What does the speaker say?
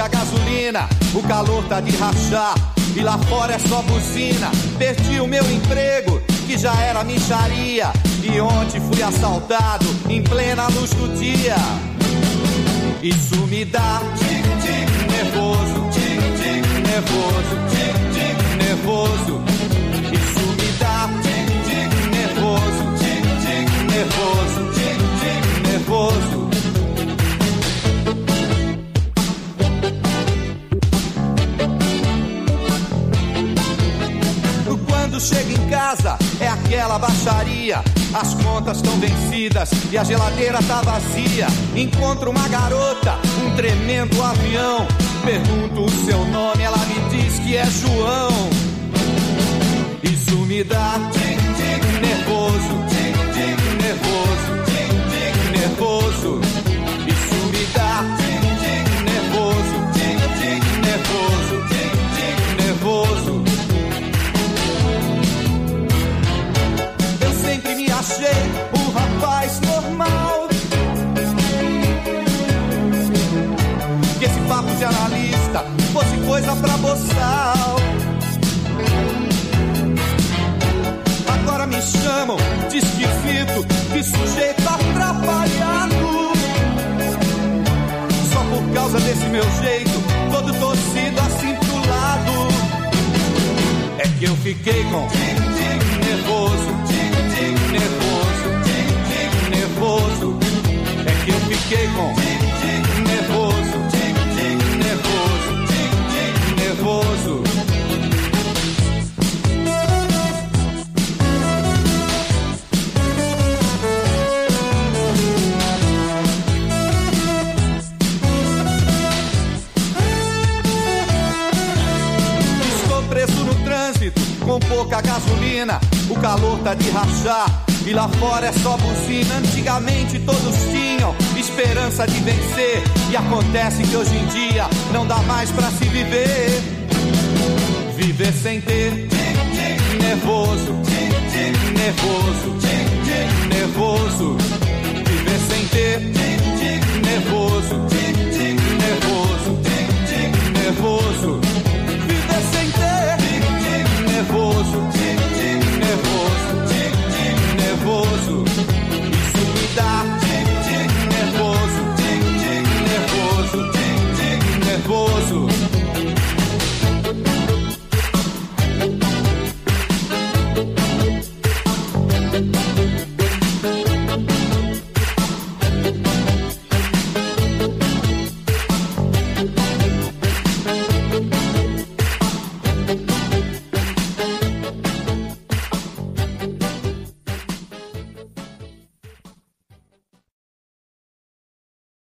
pouca gasolina, o calor tá de rachar e lá fora é só buzina. Perdi o meu emprego, que já era mixaria, e ontem fui assaltado em plena luz do dia. Isso me dá tic-tic nervoso, tic-tic nervoso, tic-tic nervoso. Isso me dá tic-tic nervoso, tic-tic nervoso, tic-tic nervoso. Quando chego em casa é aquela baixaria, as contas estão vencidas e a geladeira tá vazia. Encontro uma garota, um tremendo avião, pergunto o seu nome, ela me diz que é João. Isso me dá tic-tic nervoso, tic-tic nervoso, tic-tic nervoso. Isso me dá tic-tic nervoso, tic-tic nervoso, tic-tic nervoso. Sempre me achei um rapaz normal, que esse papo de analista fosse coisa pra boçal. Agora me chamam de esquisito, de sujeito atrapalhado, só por causa desse meu jeito, todo torcido assim pro lado. É que eu fiquei com tic-tic nervoso, nervoso, tic-tic nervoso. É que eu fiquei com tic-tic nervoso, tic-tic nervoso, tic-tic nervoso. Estou preso no trânsito, com pouca gasolina, o calor tá de rachar e lá fora é só buzina. Antigamente todos tinham esperança de vencer, e acontece que hoje em dia não dá mais pra se viver. Viver sem ter tic-tic nervoso, tic-tic nervoso, tic-tic nervoso. Viver sem ter tic-tic nervoso, tic-tic nervoso, tic-tic nervoso. Viver sem ter tic-tic nervoso, tic-tic nervoso, tic-tic nervoso. Isso me dá tic-tic nervoso, tic-tic nervoso, tic-tic nervoso.